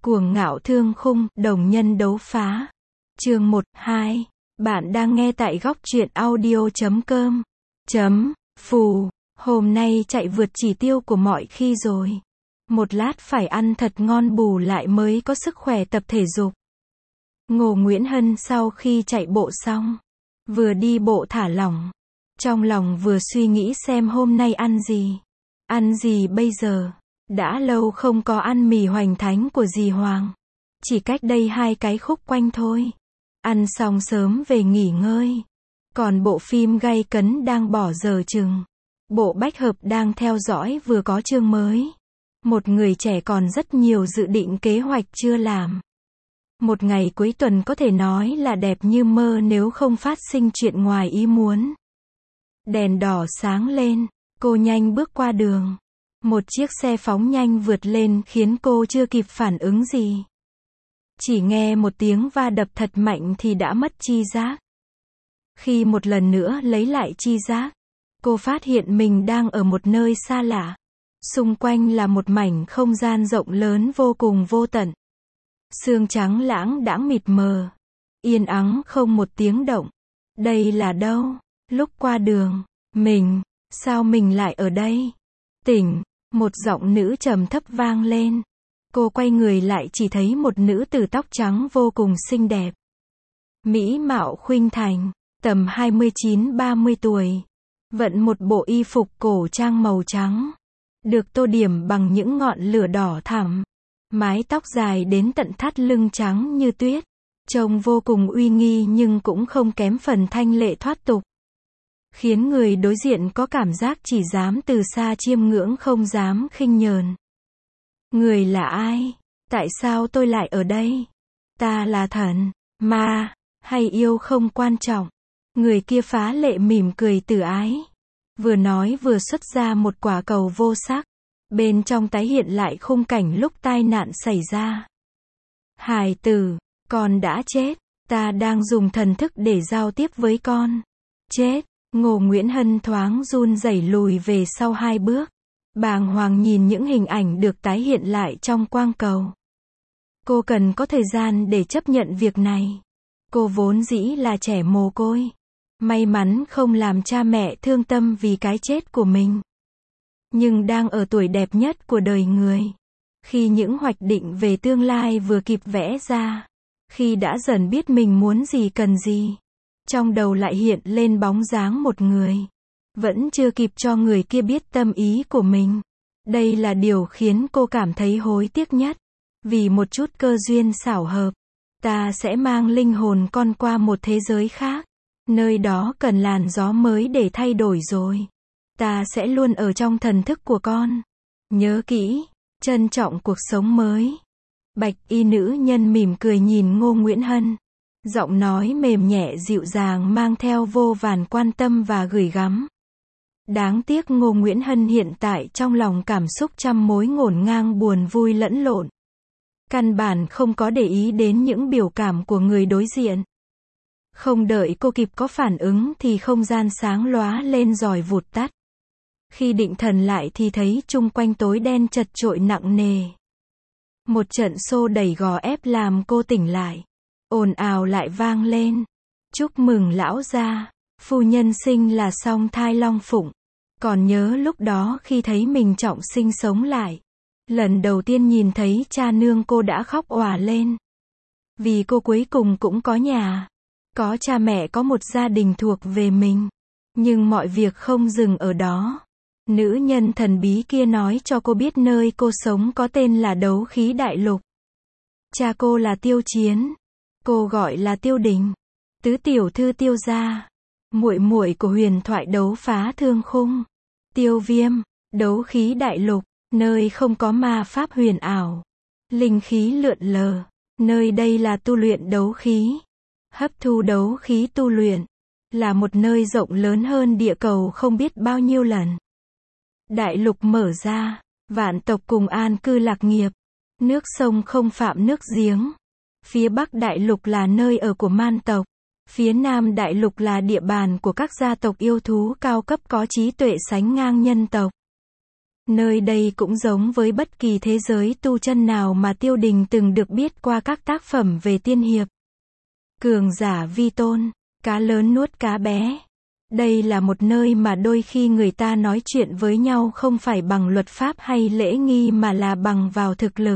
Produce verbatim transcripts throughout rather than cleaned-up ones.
Cuồng ngạo thương khung, đồng nhân đấu phá. Chương một, hai. Bạn đang nghe tại góc truyện audio chấm com. Chấm, phù. Hôm nay chạy vượt chỉ tiêu của mọi khi rồi. Một lát phải ăn thật ngon bù lại mới có sức khỏe tập thể dục. Ngô Nguyễn Hân sau khi chạy bộ xong, vừa đi bộ thả lỏng. Trong lòng vừa suy nghĩ xem hôm nay ăn gì. Ăn gì bây giờ? Đã lâu không có ăn mì hoành thánh của dì Hoàng. Chỉ cách đây hai cái khúc quanh thôi. Ăn xong sớm về nghỉ ngơi. Còn bộ phim gay cấn đang bỏ giờ chừng. Bộ bách hợp đang theo dõi vừa có chương mới. Một người trẻ còn rất nhiều dự định kế hoạch chưa làm. Một ngày cuối tuần có thể nói là đẹp như mơ nếu không phát sinh chuyện ngoài ý muốn. Đèn đỏ sáng lên, cô nhanh bước qua đường. Một chiếc xe phóng nhanh vượt lên khiến cô chưa kịp phản ứng gì. Chỉ nghe một tiếng va đập thật mạnh thì đã mất tri giác. Khi một lần nữa lấy lại tri giác, cô phát hiện mình đang ở một nơi xa lạ. Xung quanh là một mảnh không gian rộng lớn vô cùng vô tận. Sương trắng lãng đãng mịt mờ. Yên ắng không một tiếng động. Đây là đâu? Lúc qua đường, mình, sao mình lại ở đây? Tỉnh, một giọng nữ trầm thấp vang lên. Cô quay người lại chỉ thấy một nữ tử tóc trắng vô cùng xinh đẹp. Mỹ mạo khuynh thành, tầm hai mươi chín ba mươi tuổi. Vận một bộ y phục cổ trang màu trắng. Được tô điểm bằng những ngọn lửa đỏ thẳm. Mái tóc dài đến tận thắt lưng trắng như tuyết. Trông vô cùng uy nghi nhưng cũng không kém phần thanh lệ thoát tục. Khiến người đối diện có cảm giác chỉ dám từ xa chiêm ngưỡng không dám khinh nhờn. Người là ai? Tại sao tôi lại ở đây? Ta là thần, ma, hay yêu không quan trọng. Người kia phá lệ mỉm cười từ ái. Vừa nói vừa xuất ra một quả cầu vô sắc. Bên trong tái hiện lại khung cảnh lúc tai nạn xảy ra. Hài tử, con đã chết. Ta đang dùng thần thức để giao tiếp với con. Chết. Ngô Nguyễn Hân thoáng run rẩy lùi về sau hai bước. Bàng hoàng nhìn những hình ảnh được tái hiện lại trong quang cầu. Cô cần có thời gian để chấp nhận việc này. Cô vốn dĩ là trẻ mồ côi. May mắn không làm cha mẹ thương tâm vì cái chết của mình. Nhưng đang ở tuổi đẹp nhất của đời người. Khi những hoạch định về tương lai vừa kịp vẽ ra. Khi đã dần biết mình muốn gì cần gì. Trong đầu lại hiện lên bóng dáng một người. Vẫn chưa kịp cho người kia biết tâm ý của mình. Đây là điều khiến cô cảm thấy hối tiếc nhất. Vì một chút cơ duyên xảo hợp. Ta sẽ mang linh hồn con qua một thế giới khác. Nơi đó cần làn gió mới để thay đổi rồi. Ta sẽ luôn ở trong thần thức của con. Nhớ kỹ, trân trọng cuộc sống mới. Bạch y nữ nhân mỉm cười nhìn Ngô Nguyễn Hân. Giọng nói mềm nhẹ dịu dàng mang theo vô vàn quan tâm và gửi gắm. Đáng tiếc Ngô Nguyễn Hân hiện tại trong lòng cảm xúc trăm mối ngổn ngang buồn vui lẫn lộn. Căn bản không có để ý đến những biểu cảm của người đối diện. Không đợi cô kịp có phản ứng thì không gian sáng lóa lên rồi vụt tắt. Khi định thần lại thì thấy chung quanh tối đen chật chội nặng nề. Một trận xô đẩy gò ép làm cô tỉnh lại. Ồn ào lại vang lên. Chúc mừng lão gia, phu nhân sinh là song thai long phụng. Còn nhớ lúc đó khi thấy mình trọng sinh sống lại. Lần đầu tiên nhìn thấy cha nương cô đã khóc òa lên. Vì cô cuối cùng cũng có nhà. Có cha mẹ, có một gia đình thuộc về mình. Nhưng mọi việc không dừng ở đó. Nữ nhân thần bí kia nói cho cô biết nơi cô sống có tên là Đấu Khí Đại Lục. Cha cô là Tiêu Chiến. Cô gọi là Tiêu Đình. Tứ tiểu thư Tiêu gia. Muội muội của huyền thoại đấu phá thương khung. Tiêu Viêm. Đấu Khí Đại Lục. Nơi không có ma pháp huyền ảo. Linh khí lượn lờ. Nơi đây là tu luyện đấu khí. Hấp thu đấu khí tu luyện. Là một nơi rộng lớn hơn địa cầu không biết bao nhiêu lần. Đại lục mở ra. Vạn tộc cùng an cư lạc nghiệp. Nước sông không phạm nước giếng. Phía Bắc Đại Lục là nơi ở của man tộc. Phía Nam Đại Lục là địa bàn của các gia tộc yêu thú cao cấp có trí tuệ sánh ngang nhân tộc. Nơi đây cũng giống với bất kỳ thế giới tu chân nào mà Tiêu Đình từng được biết qua các tác phẩm về tiên hiệp. Cường giả vi tôn, cá lớn nuốt cá bé. Đây là một nơi mà đôi khi người ta nói chuyện với nhau không phải bằng luật pháp hay lễ nghi mà là bằng vào thực lực.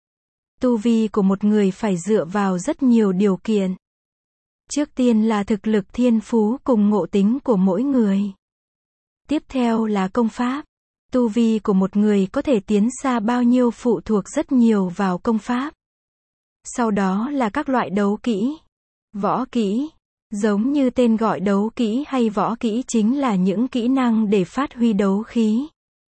Tu vi của một người phải dựa vào rất nhiều điều kiện. Trước tiên là thực lực thiên phú cùng ngộ tính của mỗi người. Tiếp theo là công pháp. Tu vi của một người có thể tiến xa bao nhiêu phụ thuộc rất nhiều vào công pháp. Sau đó là các loại đấu kỹ, võ kỹ. Giống như tên gọi đấu kỹ hay võ kỹ chính là những kỹ năng để phát huy đấu khí.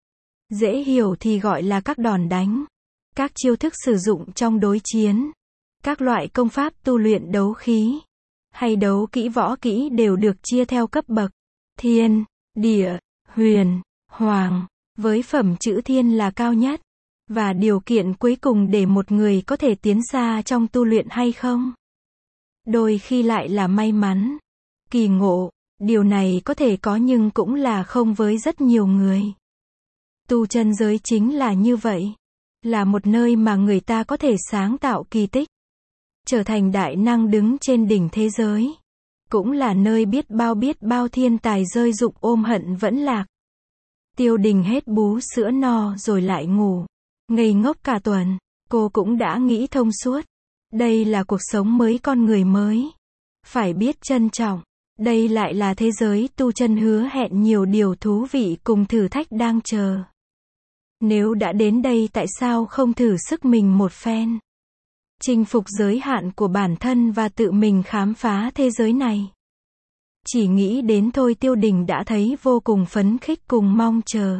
Dễ hiểu thì gọi là các đòn đánh, các chiêu thức sử dụng trong đối chiến, các loại công pháp tu luyện đấu khí, hay đấu kỹ võ kỹ đều được chia theo cấp bậc. Thiên, địa, huyền, hoàng, với phẩm chữ thiên là cao nhất. Và điều kiện cuối cùng để một người có thể tiến xa trong tu luyện hay không? Đôi khi lại là may mắn, kỳ ngộ, điều này có thể có nhưng cũng là không với rất nhiều người. Tu chân giới chính là như vậy, là một nơi mà người ta có thể sáng tạo kỳ tích, trở thành đại năng đứng trên đỉnh thế giới. Cũng là nơi biết bao biết bao thiên tài rơi rụng ôm hận vẫn lạc. Tiêu Đình hết bú sữa no rồi lại ngủ, ngây ngốc cả tuần, cô cũng đã nghĩ thông suốt. Đây là cuộc sống mới, con người mới. Phải biết trân trọng. Đây lại là thế giới tu chân hứa hẹn nhiều điều thú vị cùng thử thách đang chờ. Nếu đã đến đây tại sao không thử sức mình một phen? Chinh phục giới hạn của bản thân và tự mình khám phá thế giới này. Chỉ nghĩ đến thôi Tiêu Đình đã thấy vô cùng phấn khích cùng mong chờ.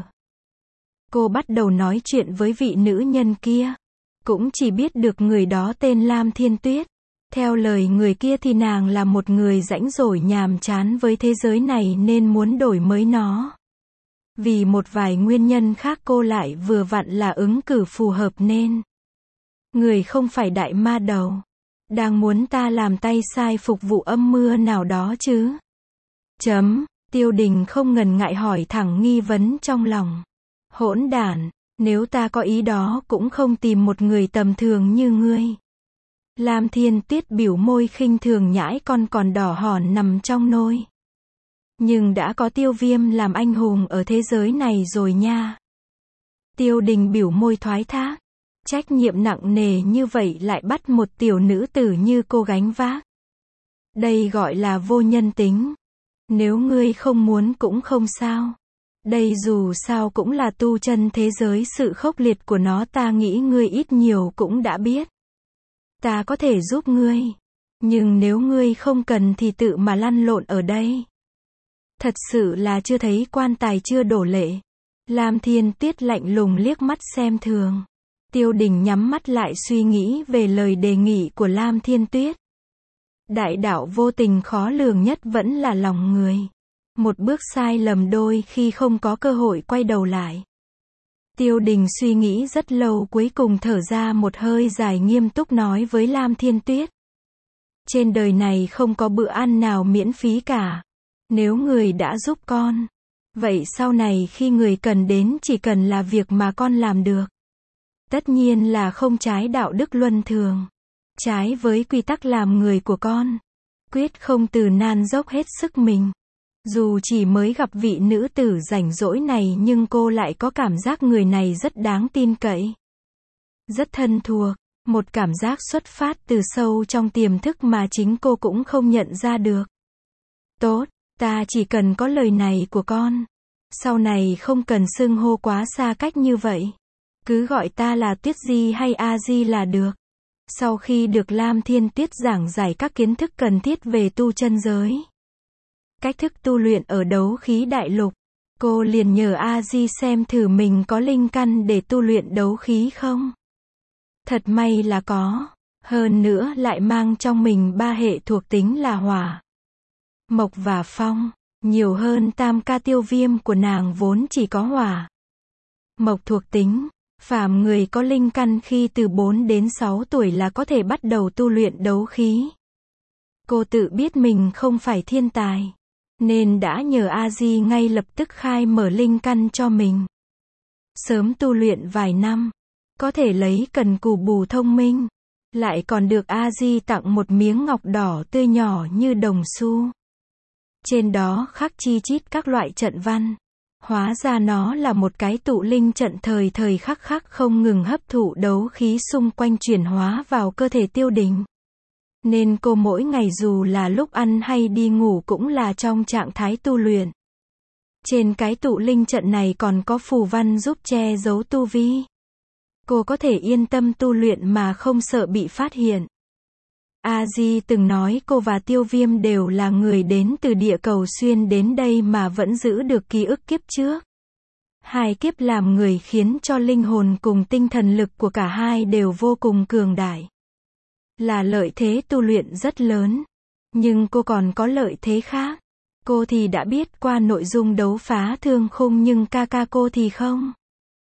Cô bắt đầu nói chuyện với vị nữ nhân kia. Cũng chỉ biết được người đó tên Lam Thiên Tuyết. Theo lời người kia thì nàng là một người rãnh rỗi nhàm chán với thế giới này nên muốn đổi mới nó. Vì một vài nguyên nhân khác cô lại vừa vặn là ứng cử phù hợp nên. Người không phải đại ma đầu. Đang muốn ta làm tay sai phục vụ âm mưa nào đó chứ? Chấm, Tiêu Đình không ngần ngại hỏi thẳng nghi vấn trong lòng. Hỗn đản, nếu ta có ý đó cũng không tìm một người tầm thường như ngươi. Lam Thiên Tuyết biểu môi khinh thường nhãi con còn đỏ hòn nằm trong nôi. Nhưng đã có Tiêu Viêm làm anh hùng ở thế giới này rồi nha. Tiêu Đình biểu môi thoái thác. Trách nhiệm nặng nề như vậy lại bắt một tiểu nữ tử như cô gánh vác. Đây gọi là vô nhân tính. Nếu ngươi không muốn cũng không sao. Đây dù sao cũng là tu chân thế giới, sự khốc liệt của nó ta nghĩ ngươi ít nhiều cũng đã biết. Ta có thể giúp ngươi. Nhưng nếu ngươi không cần thì tự mà lăn lộn ở đây. Thật sự là chưa thấy quan tài chưa đổ lệ. Lam Thiên Tuyết lạnh lùng liếc mắt xem thường. Tiêu Đình nhắm mắt lại suy nghĩ về lời đề nghị của Lam Thiên Tuyết. Đại đạo vô tình khó lường nhất vẫn là lòng người. Một bước sai lầm đôi khi không có cơ hội quay đầu lại. Tiêu Đình suy nghĩ rất lâu cuối cùng thở ra một hơi dài nghiêm túc nói với Lam Thiên Tuyết. Trên đời này không có bữa ăn nào miễn phí cả. Nếu người đã giúp con, vậy sau này khi người cần đến chỉ cần là việc mà con làm được. Tất nhiên là không trái đạo đức luân thường. Trái với quy tắc làm người của con. Quyết không từ nan dốc hết sức mình. Dù chỉ mới gặp vị nữ tử rảnh rỗi này nhưng cô lại có cảm giác người này rất đáng tin cậy. Rất thân thuộc. Một cảm giác xuất phát từ sâu trong tiềm thức mà chính cô cũng không nhận ra được. Tốt, ta chỉ cần có lời này của con. Sau này không cần xưng hô quá xa cách như vậy. Cứ gọi ta là Tuyết Di hay A Di là được. Sau khi được Lam Thiên Tuyết giảng giải các kiến thức cần thiết về tu chân giới, cách thức tu luyện ở đấu khí đại lục, cô liền nhờ A Di xem thử mình có linh căn để tu luyện đấu khí không. Thật may là có, hơn nữa lại mang trong mình ba hệ thuộc tính là hỏa, mộc và phong, nhiều hơn tam ca Tiêu Viêm của nàng vốn chỉ có hỏa, mộc thuộc tính. Phàm người có linh căn khi từ bốn đến sáu tuổi là có thể bắt đầu tu luyện đấu khí. Cô tự biết mình không phải thiên tài, nên đã nhờ A Di ngay lập tức khai mở linh căn cho mình. Sớm tu luyện vài năm, có thể lấy cần cù bù thông minh. Lại còn được A-di tặng một miếng ngọc đỏ tươi nhỏ như đồng xu. Trên đó khắc chi chít các loại trận văn. Hóa ra nó là một cái tụ linh trận thời thời khắc khắc không ngừng hấp thụ đấu khí xung quanh chuyển hóa vào cơ thể Tiêu Đình. Nên cô mỗi ngày dù là lúc ăn hay đi ngủ cũng là trong trạng thái tu luyện. Trên cái tụ linh trận này còn có phù văn giúp che giấu tu vi. Cô có thể yên tâm tu luyện mà không sợ bị phát hiện. A-di từng nói cô và Tiêu Viêm đều là người đến từ địa cầu xuyên đến đây mà vẫn giữ được ký ức kiếp trước. Hai kiếp làm người khiến cho linh hồn cùng tinh thần lực của cả hai đều vô cùng cường đại. Là lợi thế tu luyện rất lớn. Nhưng cô còn có lợi thế khác. Cô thì đã biết qua nội dung đấu phá thương khung nhưng ca ca cô thì không.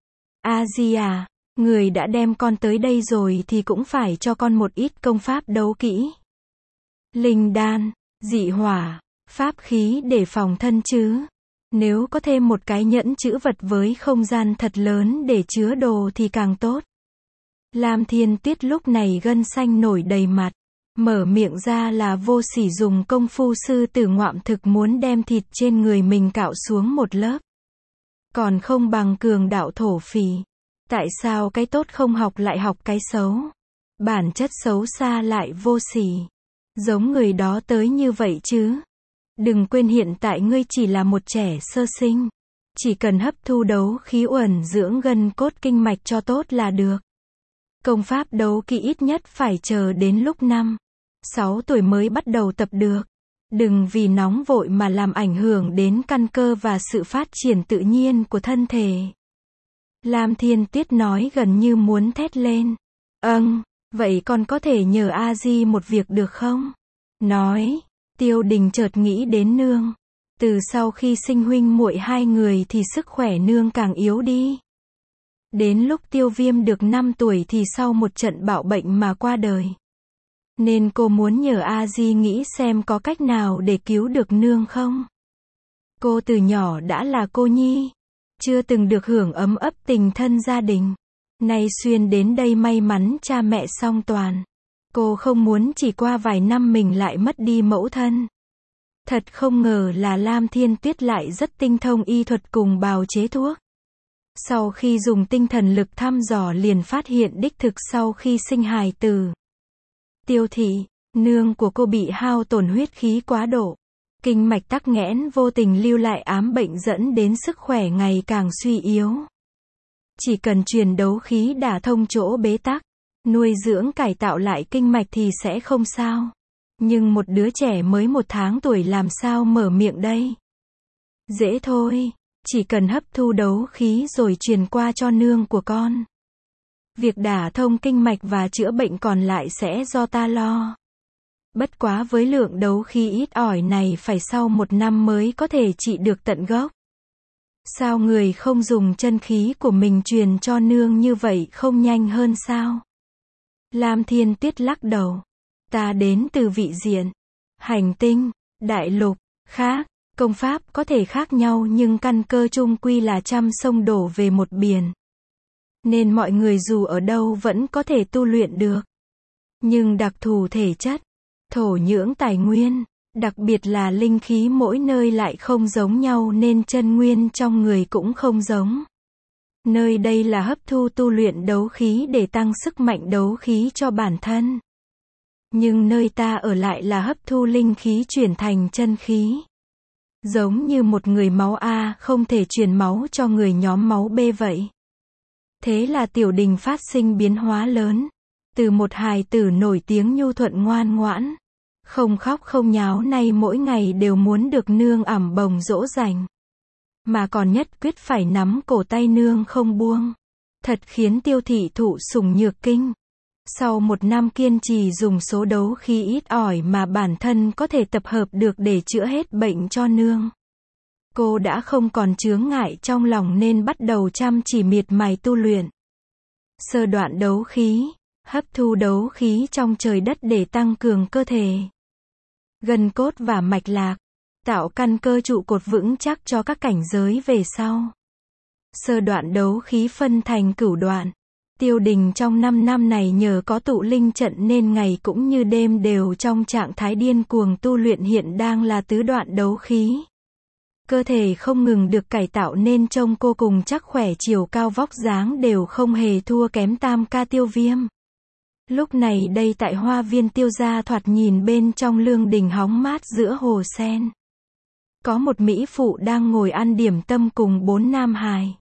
A-di à, người đã đem con tới đây rồi thì cũng phải cho con một ít công pháp đấu kỹ. Linh đan, dị hỏa, pháp khí để phòng thân chứ. Nếu có thêm một cái nhẫn trữ vật với không gian thật lớn để chứa đồ thì càng tốt. Lam Thiên Tuyết lúc này gân xanh nổi đầy mặt. Mở miệng ra là vô sỉ dùng công phu sư tử ngoạm thực muốn đem thịt trên người mình cạo xuống một lớp. Còn không bằng cường đạo thổ phỉ. Tại sao cái tốt không học lại học cái xấu? Bản chất xấu xa lại vô sỉ. Giống người đó tới như vậy chứ. Đừng quên hiện tại ngươi chỉ là một trẻ sơ sinh. Chỉ cần hấp thu đấu khí uẩn dưỡng gân cốt kinh mạch cho tốt là được. Công pháp đấu kỹ ít nhất phải chờ đến lúc năm, sáu tuổi mới bắt đầu tập được. Đừng vì nóng vội mà làm ảnh hưởng đến căn cơ và sự phát triển tự nhiên của thân thể. Lam Thiên Tuyết nói gần như muốn thét lên. Âng, vậy con có thể nhờ A-di một việc được không? Nói, Tiêu Đình chợt nghĩ đến nương. Từ sau khi sinh huynh muội hai người thì sức khỏe nương càng yếu đi. Đến lúc Tiêu Viêm được năm tuổi thì sau một trận bạo bệnh mà qua đời. Nên cô muốn nhờ A-di nghĩ xem có cách nào để cứu được nương không? Cô từ nhỏ đã là cô nhi. Chưa từng được hưởng ấm ấp tình thân gia đình. Nay xuyên đến đây may mắn cha mẹ song toàn. Cô không muốn chỉ qua vài năm mình lại mất đi mẫu thân. Thật không ngờ là Lam Thiên Tuyết lại rất tinh thông y thuật cùng bào chế thuốc. Sau khi dùng tinh thần lực thăm dò liền phát hiện đích thực sau khi sinh hài tử. Tiêu thị, nương của cô bị hao tổn huyết khí quá độ. Kinh mạch tắc nghẽn vô tình lưu lại ám bệnh dẫn đến sức khỏe ngày càng suy yếu. Chỉ cần truyền đấu khí đả thông chỗ bế tắc, nuôi dưỡng cải tạo lại kinh mạch thì sẽ không sao. Nhưng một đứa trẻ mới một tháng tuổi làm sao mở miệng đây? Dễ thôi, chỉ cần hấp thu đấu khí rồi truyền qua cho nương của con. Việc đả thông kinh mạch và chữa bệnh còn lại sẽ do ta lo. Bất quá với lượng đấu khí ít ỏi này phải sau một năm mới có thể trị được tận gốc. Sao người không dùng chân khí của mình truyền cho nương như vậy không nhanh hơn sao? Lam Thiên Tuyết lắc đầu. Ta đến từ vị diện, hành tinh, đại lục, khác, công pháp có thể khác nhau nhưng căn cơ chung quy là trăm sông đổ về một biển. Nên mọi người dù ở đâu vẫn có thể tu luyện được. Nhưng đặc thù thể chất, thổ nhưỡng tài nguyên, đặc biệt là linh khí mỗi nơi lại không giống nhau nên chân nguyên trong người cũng không giống. Nơi đây là hấp thu tu luyện đấu khí để tăng sức mạnh đấu khí cho bản thân. Nhưng nơi ta ở lại là hấp thu linh khí chuyển thành chân khí. Giống như một người máu A không thể truyền máu cho người nhóm máu B vậy. Thế là Tiểu Đình phát sinh biến hóa lớn. Từ một hài tử nổi tiếng nhu thuận ngoan ngoãn, không khóc không nháo nay mỗi ngày đều muốn được nương ẵm bồng dỗ dành. Mà còn nhất quyết phải nắm cổ tay nương không buông. Thật khiến Tiêu thị thụ sủng nhược kinh. Sau một năm kiên trì dùng số đấu khí ít ỏi mà bản thân có thể tập hợp được để chữa hết bệnh cho nương. Cô đã không còn chướng ngại trong lòng nên bắt đầu chăm chỉ miệt mài tu luyện. Sơ đoạn đấu khí, hấp thu đấu khí trong trời đất để tăng cường cơ thể, gân cốt và mạch lạc, tạo căn cơ trụ cột vững chắc cho các cảnh giới về sau. Sơ đoạn đấu khí phân thành cửu đoạn. Tiêu Đình trong năm năm này nhờ có tụ linh trận nên ngày cũng như đêm đều trong trạng thái điên cuồng tu luyện, hiện đang là tứ đoạn đấu khí. Cơ thể không ngừng được cải tạo nên trông cô cùng chắc khỏe, chiều cao vóc dáng đều không hề thua kém tam ca Tiêu Viêm. Lúc này đây tại hoa viên Tiêu gia, thoạt nhìn bên trong lương đình hóng mát giữa hồ sen. Có một mỹ phụ đang ngồi ăn điểm tâm cùng bốn nam hài.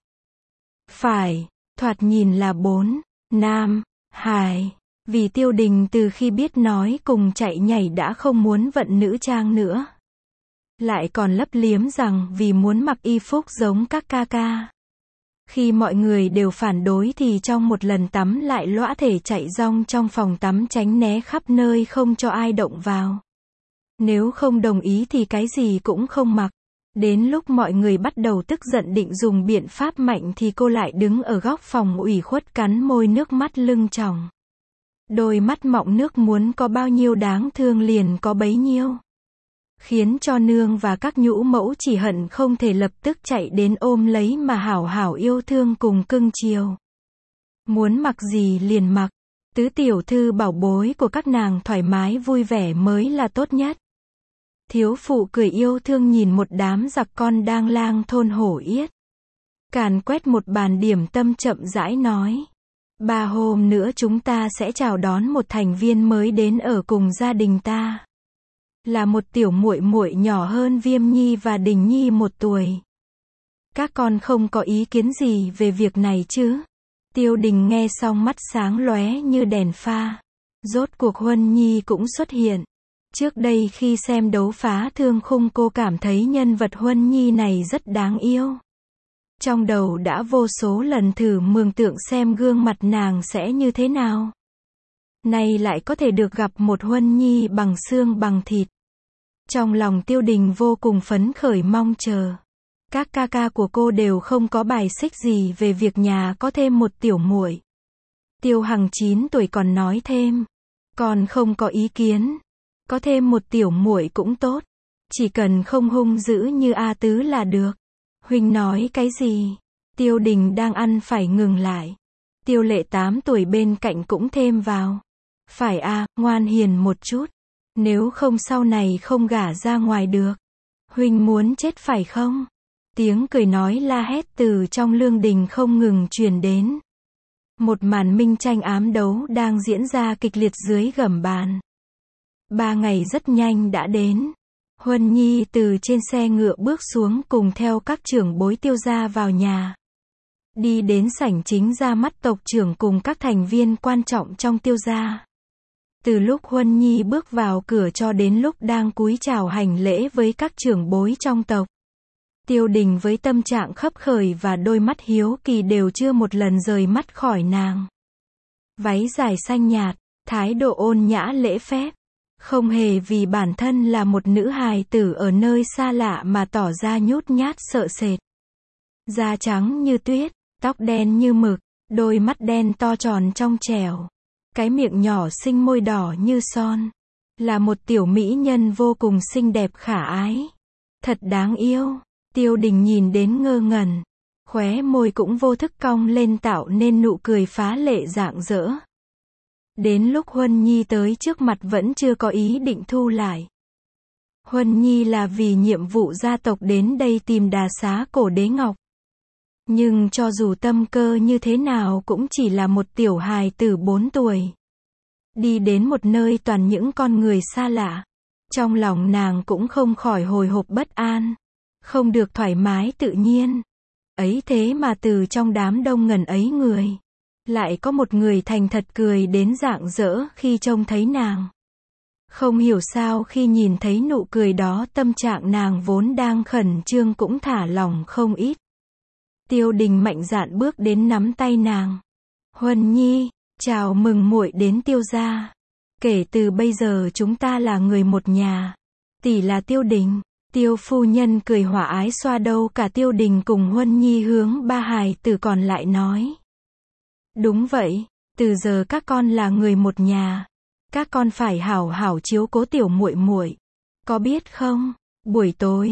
Phải, thoạt nhìn là bốn nam hài. Vì Tiêu Đình từ khi biết nói cùng chạy nhảy đã không muốn vận nữ trang nữa. Lại còn lấp liếm rằng vì muốn mặc y phục giống các ca ca. Khi mọi người đều phản đối thì trong một lần tắm lại lõa thể chạy rong trong phòng tắm tránh né khắp nơi không cho ai động vào. Nếu không đồng ý thì cái gì cũng không mặc. Đến lúc mọi người bắt đầu tức giận định dùng biện pháp mạnh thì cô lại đứng ở góc phòng ủy khuất cắn môi, nước mắt lưng tròng. Đôi mắt mọng nước muốn có bao nhiêu đáng thương liền có bấy nhiêu. Khiến cho nương và các nhũ mẫu chỉ hận không thể lập tức chạy đến ôm lấy mà hảo hảo yêu thương cùng cưng chiều. Muốn mặc gì liền mặc. Tứ tiểu thư bảo bối của các nàng thoải mái vui vẻ mới là tốt nhất. Thiếu phụ cười yêu thương nhìn một đám giặc con đang lang thôn hổ yết. Càn quét một bàn điểm tâm chậm rãi nói. Ba hôm nữa chúng ta sẽ chào đón một thành viên mới đến ở cùng gia đình ta. Là một tiểu muội muội nhỏ hơn Viêm Nhi và Đình Nhi một tuổi. Các con không có ý kiến gì về việc này chứ? Tiêu Đình nghe xong mắt sáng lóe như đèn pha. Rốt cuộc Huân Nhi cũng xuất hiện. Trước đây khi xem đấu phá thương khung cô cảm thấy nhân vật Huân Nhi này rất đáng yêu. Trong đầu đã vô số lần thử mường tượng xem gương mặt nàng sẽ như thế nào. Nay lại có thể được gặp một Huân Nhi bằng xương bằng thịt. Trong lòng Tiêu Đình vô cùng phấn khởi mong chờ. Các ca ca của cô đều không có bài xích gì về việc nhà có thêm một tiểu muội. Tiêu Hằng chín tuổi còn nói thêm. Còn không có ý kiến. Có thêm một tiểu muội cũng tốt. Chỉ cần không hung dữ như A Tứ là được. Huynh nói cái gì? Tiêu Đình đang ăn phải ngừng lại. Tiêu Lệ tám tuổi bên cạnh cũng thêm vào. Phải a, ngoan hiền một chút. Nếu không sau này không gả ra ngoài được. Huynh muốn chết phải không? Tiếng cười nói la hét từ trong lương đình không ngừng truyền đến. Một màn minh tranh ám đấu đang diễn ra kịch liệt dưới gầm bàn. Ba ngày rất nhanh đã đến. Huân Nhi từ trên xe ngựa bước xuống cùng theo các trưởng bối Tiêu gia vào nhà. Đi đến sảnh chính ra mắt tộc trưởng cùng các thành viên quan trọng trong Tiêu gia. Từ lúc Huân Nhi bước vào cửa cho đến lúc đang cúi chào hành lễ với các trưởng bối trong tộc. Tiêu Đình với tâm trạng khấp khởi và đôi mắt hiếu kỳ đều chưa một lần rời mắt khỏi nàng. Váy dài xanh nhạt, thái độ ôn nhã lễ phép. Không hề vì bản thân là một nữ hài tử ở nơi xa lạ mà tỏ ra nhút nhát sợ sệt. Da trắng như tuyết, tóc đen như mực, đôi mắt đen to tròn trong trẻo. Cái miệng nhỏ xinh, môi đỏ như son. Là một tiểu mỹ nhân vô cùng xinh đẹp khả ái. Thật đáng yêu. Tiêu Đình nhìn đến ngơ ngẩn. Khóe môi cũng vô thức cong lên tạo nên nụ cười phá lệ rạng rỡ. Đến lúc Huân Nhi tới trước mặt vẫn chưa có ý định thu lại. Huân Nhi là vì nhiệm vụ gia tộc đến đây tìm đà xá cổ đế ngọc. Nhưng cho dù tâm cơ như thế nào cũng chỉ là một tiểu hài tử bốn tuổi. Đi đến một nơi toàn những con người xa lạ. Trong lòng nàng cũng không khỏi hồi hộp bất an. Không được thoải mái tự nhiên. Ấy thế mà từ trong đám đông ngần ấy người. Lại có một người thành thật cười đến rạng rỡ khi trông thấy nàng. Không hiểu sao khi nhìn thấy nụ cười đó tâm trạng nàng vốn đang khẩn trương cũng thả lỏng không ít. Tiêu Đình mạnh dạn bước đến nắm tay nàng. Huân Nhi, chào mừng muội đến Tiêu gia. Kể từ bây giờ chúng ta là người một nhà. Tỷ là Tiêu Đình. Tiêu phu nhân cười hòa ái xoa đầu cả Tiêu Đình cùng Huân Nhi hướng ba hài tử còn lại nói. Đúng vậy, từ giờ các con là người một nhà. Các con phải hảo hảo chiếu cố tiểu muội muội. Có biết không, buổi tối,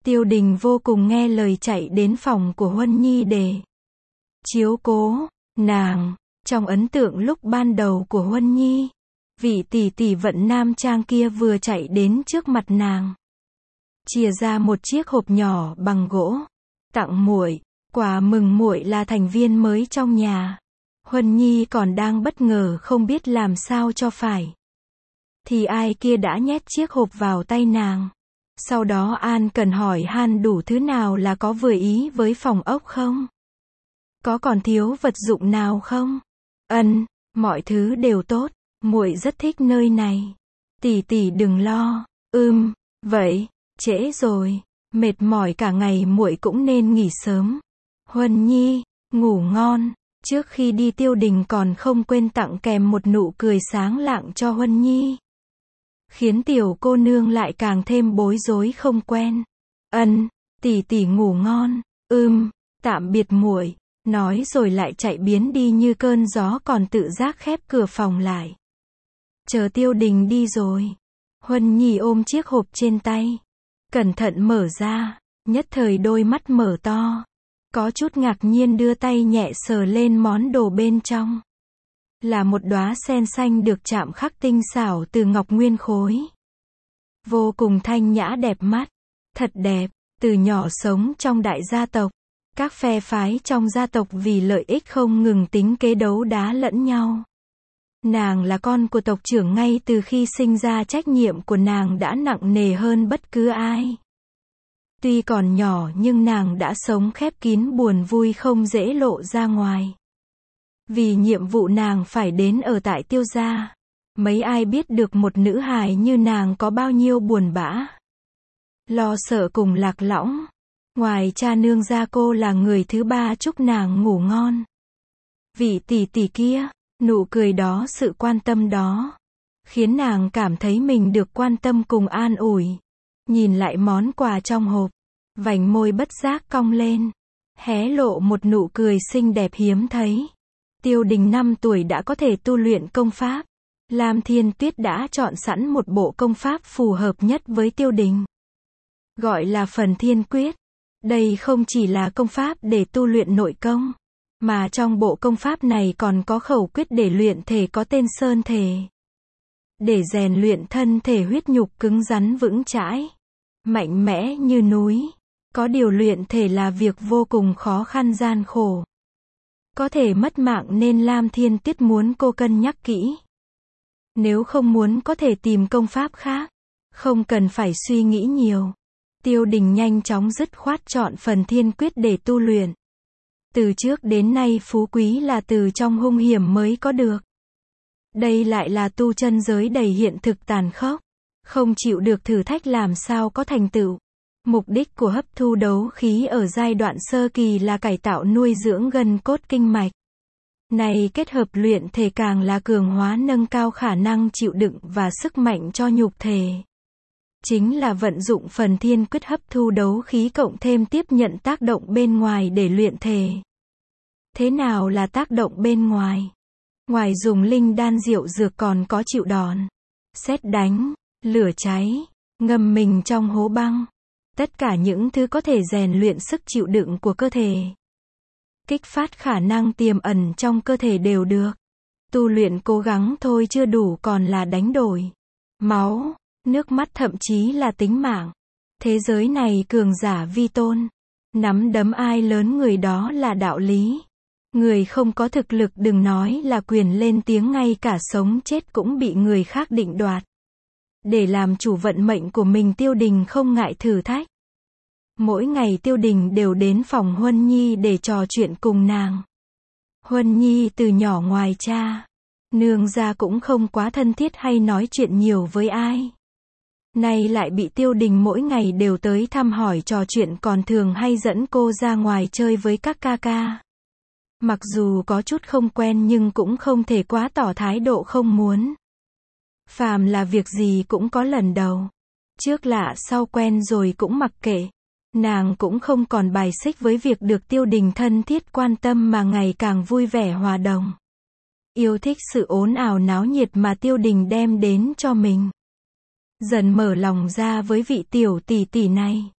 Tiêu Đình vô cùng nghe lời chạy đến phòng của Huân Nhi để chiếu cố nàng. Trong ấn tượng lúc ban đầu của Huân Nhi, vị tỷ tỷ Vận Nam Trang kia vừa chạy đến trước mặt nàng, chìa ra một chiếc hộp nhỏ bằng gỗ, tặng muội. Quà mừng muội là thành viên mới trong nhà. Huân Nhi còn đang bất ngờ không biết làm sao cho phải, thì ai kia đã nhét chiếc hộp vào tay nàng. Sau đó An cần hỏi han đủ thứ nào là có vừa ý với phòng ốc không? Có còn thiếu vật dụng nào không? Ân, mọi thứ đều tốt, muội rất thích nơi này. Tỷ tỷ đừng lo. Ừm, vậy, trễ rồi, mệt mỏi cả ngày muội cũng nên nghỉ sớm. Huân Nhi, ngủ ngon. Trước khi đi Tiêu Đình còn không quên tặng kèm một nụ cười sáng lạng cho Huân Nhi, khiến tiểu cô nương lại càng thêm bối rối không quen. Ân, tỷ tỷ ngủ ngon. Ừm, tạm biệt muội. Nói rồi lại chạy biến đi như cơn gió, còn tự giác khép cửa phòng lại. Chờ Tiêu Đình đi rồi, Huân Nhi ôm chiếc hộp trên tay, cẩn thận mở ra, nhất thời đôi mắt mở to, có chút ngạc nhiên đưa tay nhẹ sờ lên món đồ bên trong. Là một đóa sen xanh được chạm khắc tinh xảo từ ngọc nguyên khối. Vô cùng thanh nhã đẹp mắt, thật đẹp. Từ nhỏ sống trong đại gia tộc, các phe phái trong gia tộc vì lợi ích không ngừng tính kế đấu đá lẫn nhau. Nàng là con của tộc trưởng, ngay từ khi sinh ra trách nhiệm của nàng đã nặng nề hơn bất cứ ai. Tuy còn nhỏ nhưng nàng đã sống khép kín, buồn vui không dễ lộ ra ngoài. Vì nhiệm vụ nàng phải đến ở tại Tiêu gia. Mấy ai biết được một nữ hài như nàng có bao nhiêu buồn bã, lo sợ cùng lạc lõng. Ngoài cha nương ra, cô là người thứ ba chúc nàng ngủ ngon. Vị tỷ tỷ kia, nụ cười đó, sự quan tâm đó, khiến nàng cảm thấy mình được quan tâm cùng an ủi. Nhìn lại món quà trong hộp, vành môi bất giác cong lên, hé lộ một nụ cười xinh đẹp hiếm thấy. Tiêu Đình năm tuổi đã có thể tu luyện công pháp. Lam Thiên Tuyết đã chọn sẵn một bộ công pháp phù hợp nhất với Tiêu Đình, gọi là Phần Thiên Quyết. Đây không chỉ là công pháp để tu luyện nội công, mà trong bộ công pháp này còn có khẩu quyết để luyện thể có tên Sơn Thể, để rèn luyện thân thể huyết nhục cứng rắn vững chãi, mạnh mẽ như núi. Có điều luyện thể là việc vô cùng khó khăn gian khổ, có thể mất mạng, nên Lam Thiên Tuyết muốn cô cân nhắc kỹ. Nếu không muốn có thể tìm công pháp khác, không cần phải suy nghĩ nhiều. Tiêu Đình nhanh chóng dứt khoát chọn Phần Thiên Quyết để tu luyện. Từ trước đến nay phú quý là từ trong hung hiểm mới có được. Đây lại là tu chân giới đầy hiện thực tàn khốc, không chịu được thử thách làm sao có thành tựu. Mục đích của hấp thu đấu khí ở giai đoạn sơ kỳ là cải tạo nuôi dưỡng gân cốt kinh mạch. Này kết hợp luyện thể càng là cường hóa, nâng cao khả năng chịu đựng và sức mạnh cho nhục thể. Chính là vận dụng Phần Thiên Quyết hấp thu đấu khí cộng thêm tiếp nhận tác động bên ngoài để luyện thể. Thế nào là tác động bên ngoài? Ngoài dùng linh đan diệu dược còn có chịu đòn, sét đánh, lửa cháy, ngâm mình trong hố băng. Tất cả những thứ có thể rèn luyện sức chịu đựng của cơ thể, kích phát khả năng tiềm ẩn trong cơ thể đều được. Tu luyện cố gắng thôi chưa đủ, còn là đánh đổi máu, nước mắt, thậm chí là tính mạng. Thế giới này cường giả vi tôn, nắm đấm ai lớn người đó là đạo lý. Người không có thực lực đừng nói là quyền lên tiếng, ngay cả sống chết cũng bị người khác định đoạt. Để làm chủ vận mệnh của mình, Tiêu Đình không ngại thử thách. Mỗi ngày Tiêu Đình đều đến phòng Huân Nhi để trò chuyện cùng nàng. Huân Nhi từ nhỏ ngoài cha nương ra cũng không quá thân thiết hay nói chuyện nhiều với ai. Nay lại bị Tiêu Đình mỗi ngày đều tới thăm hỏi trò chuyện, còn thường hay dẫn cô ra ngoài chơi với các ca ca. Mặc dù có chút không quen nhưng cũng không thể quá tỏ thái độ không muốn. Phàm là việc gì cũng có lần đầu, trước lạ sau quen rồi cũng mặc kệ. Nàng cũng không còn bài xích với việc được Tiêu Đình thân thiết quan tâm, mà ngày càng vui vẻ hòa đồng. Yêu thích sự ồn ào náo nhiệt mà Tiêu Đình đem đến cho mình. Dần mở lòng ra với vị tiểu tỷ tỷ này.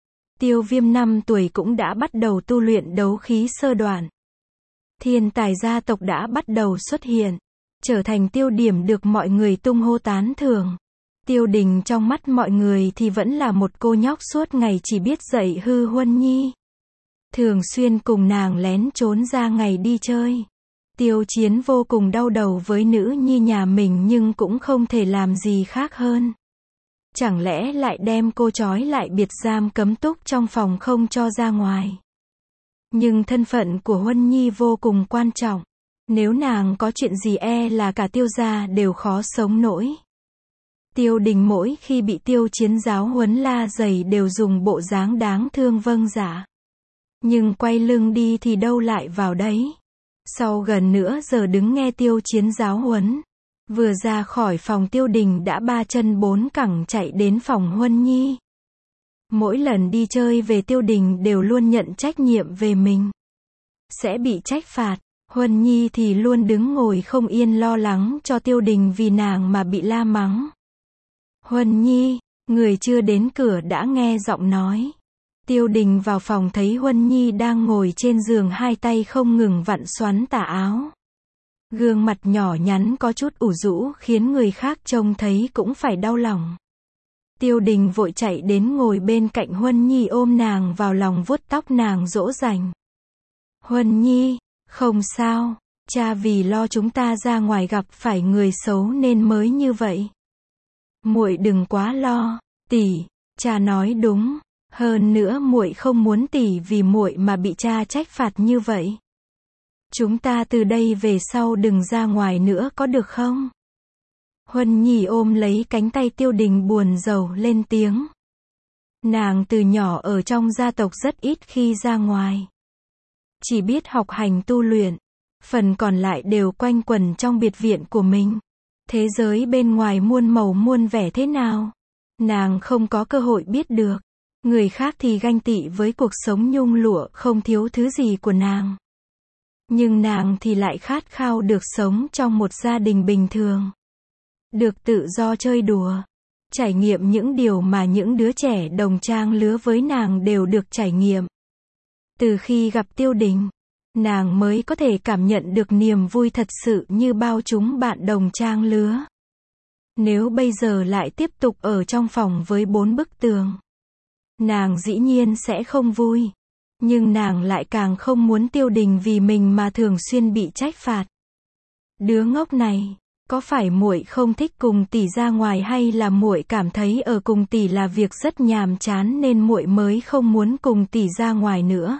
Tiêu Viêm năm tuổi cũng đã bắt đầu tu luyện đấu khí sơ đoạn. Thiên tài gia tộc đã bắt đầu xuất hiện, trở thành tiêu điểm được mọi người tung hô tán thưởng. Tiêu Đình trong mắt mọi người thì vẫn là một cô nhóc suốt ngày chỉ biết dạy hư Huân Nhi. Thường xuyên cùng nàng lén trốn ra ngày đi chơi. Tiêu Chiến vô cùng đau đầu với nữ nhi nhà mình nhưng cũng không thể làm gì khác hơn. Chẳng lẽ lại đem cô trói lại biệt giam cấm túc trong phòng không cho ra ngoài. Nhưng thân phận của Huân Nhi vô cùng quan trọng. Nếu nàng có chuyện gì e là cả Tiêu gia đều khó sống nổi. Tiêu Đình mỗi khi bị Tiêu Chiến giáo huấn la dày đều dùng bộ dáng đáng thương vâng dạ. Nhưng quay lưng đi thì đâu lại vào đấy. Sau gần nửa giờ đứng nghe Tiêu Chiến giáo huấn, vừa ra khỏi phòng Tiêu Đình đã ba chân bốn cẳng chạy đến phòng Huân Nhi. Mỗi lần đi chơi về Tiêu Đình đều luôn nhận trách nhiệm về mình. Sẽ bị trách phạt. Huân Nhi thì luôn đứng ngồi không yên lo lắng cho Tiêu Đình vì nàng mà bị la mắng. Huân Nhi, người chưa đến cửa đã nghe giọng nói. Tiêu Đình vào phòng thấy Huân Nhi đang ngồi trên giường hai tay không ngừng vặn xoắn tà áo. Gương mặt nhỏ nhắn có chút ủ rũ khiến người khác trông thấy cũng phải đau lòng. Tiêu Đình vội chạy đến ngồi bên cạnh Huân Nhi ôm nàng vào lòng vuốt tóc nàng dỗ dành. Huân Nhi, không sao, cha vì lo chúng ta ra ngoài gặp phải người xấu nên mới như vậy. Muội đừng quá lo, tỷ, cha nói đúng, hơn nữa muội không muốn tỷ vì muội mà bị cha trách phạt như vậy. Chúng ta từ đây về sau đừng ra ngoài nữa có được không? Huân Nhi ôm lấy cánh tay Tiêu Đình buồn rầu lên tiếng. Nàng từ nhỏ ở trong gia tộc rất ít khi ra ngoài. Chỉ biết học hành tu luyện, phần còn lại đều quanh quẩn trong biệt viện của mình. Thế giới bên ngoài muôn màu muôn vẻ thế nào? Nàng không có cơ hội biết được. Người khác thì ganh tị với cuộc sống nhung lụa không thiếu thứ gì của nàng. Nhưng nàng thì lại khát khao được sống trong một gia đình bình thường. Được tự do chơi đùa. Trải nghiệm những điều mà những đứa trẻ đồng trang lứa với nàng đều được trải nghiệm. Từ khi gặp Tiêu Đình, nàng mới có thể cảm nhận được niềm vui thật sự như bao chúng bạn đồng trang lứa. Nếu bây giờ lại tiếp tục ở trong phòng với bốn bức tường, nàng dĩ nhiên sẽ không vui. Nhưng nàng lại càng không muốn Tiêu Đình vì mình mà thường xuyên bị trách phạt. Đứa ngốc này, có phải muội không thích cùng tỷ ra ngoài hay là muội cảm thấy ở cùng tỷ là việc rất nhàm chán nên muội mới không muốn cùng tỷ ra ngoài nữa?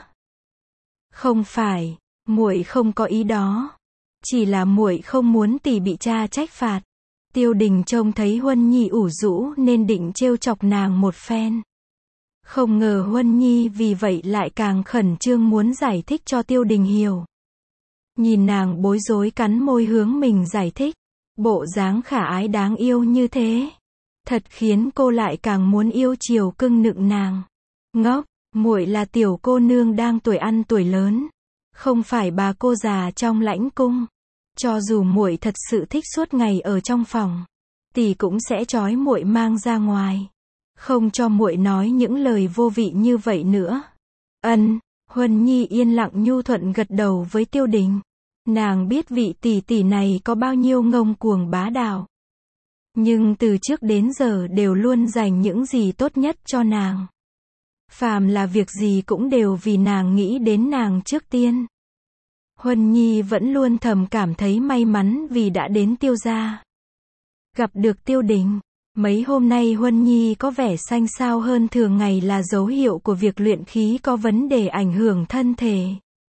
Không phải, muội không có ý đó. Chỉ là muội không muốn tỷ bị cha trách phạt. Tiêu Đình trông thấy Huân Nhi ủ rũ nên định trêu chọc nàng một phen. Không ngờ Huân Nhi vì vậy lại càng khẩn trương muốn giải thích cho Tiêu Đình hiểu. Nhìn nàng bối rối cắn môi hướng mình giải thích. Bộ dáng khả ái đáng yêu như thế. Thật khiến cô lại càng muốn yêu chiều cưng nựng nàng. Ngốc, muội là tiểu cô nương đang tuổi ăn tuổi lớn. Không phải bà cô già trong lãnh cung. Cho dù muội thật sự thích suốt ngày ở trong phòng, tỷ cũng sẽ trói muội mang ra ngoài. Không cho muội nói những lời vô vị như vậy nữa. Ân, Huân Nhi yên lặng nhu thuận gật đầu với Tiêu Đình. Nàng biết vị tỷ tỷ này có bao nhiêu ngông cuồng bá đạo. Nhưng từ trước đến giờ đều luôn dành những gì tốt nhất cho nàng. Phàm là việc gì cũng đều vì nàng nghĩ đến nàng trước tiên. Huân Nhi vẫn luôn thầm cảm thấy may mắn vì đã đến Tiêu gia. Gặp được Tiêu Đình. Mấy hôm nay Huân Nhi có vẻ xanh xao hơn thường ngày là dấu hiệu của việc luyện khí có vấn đề ảnh hưởng thân thể.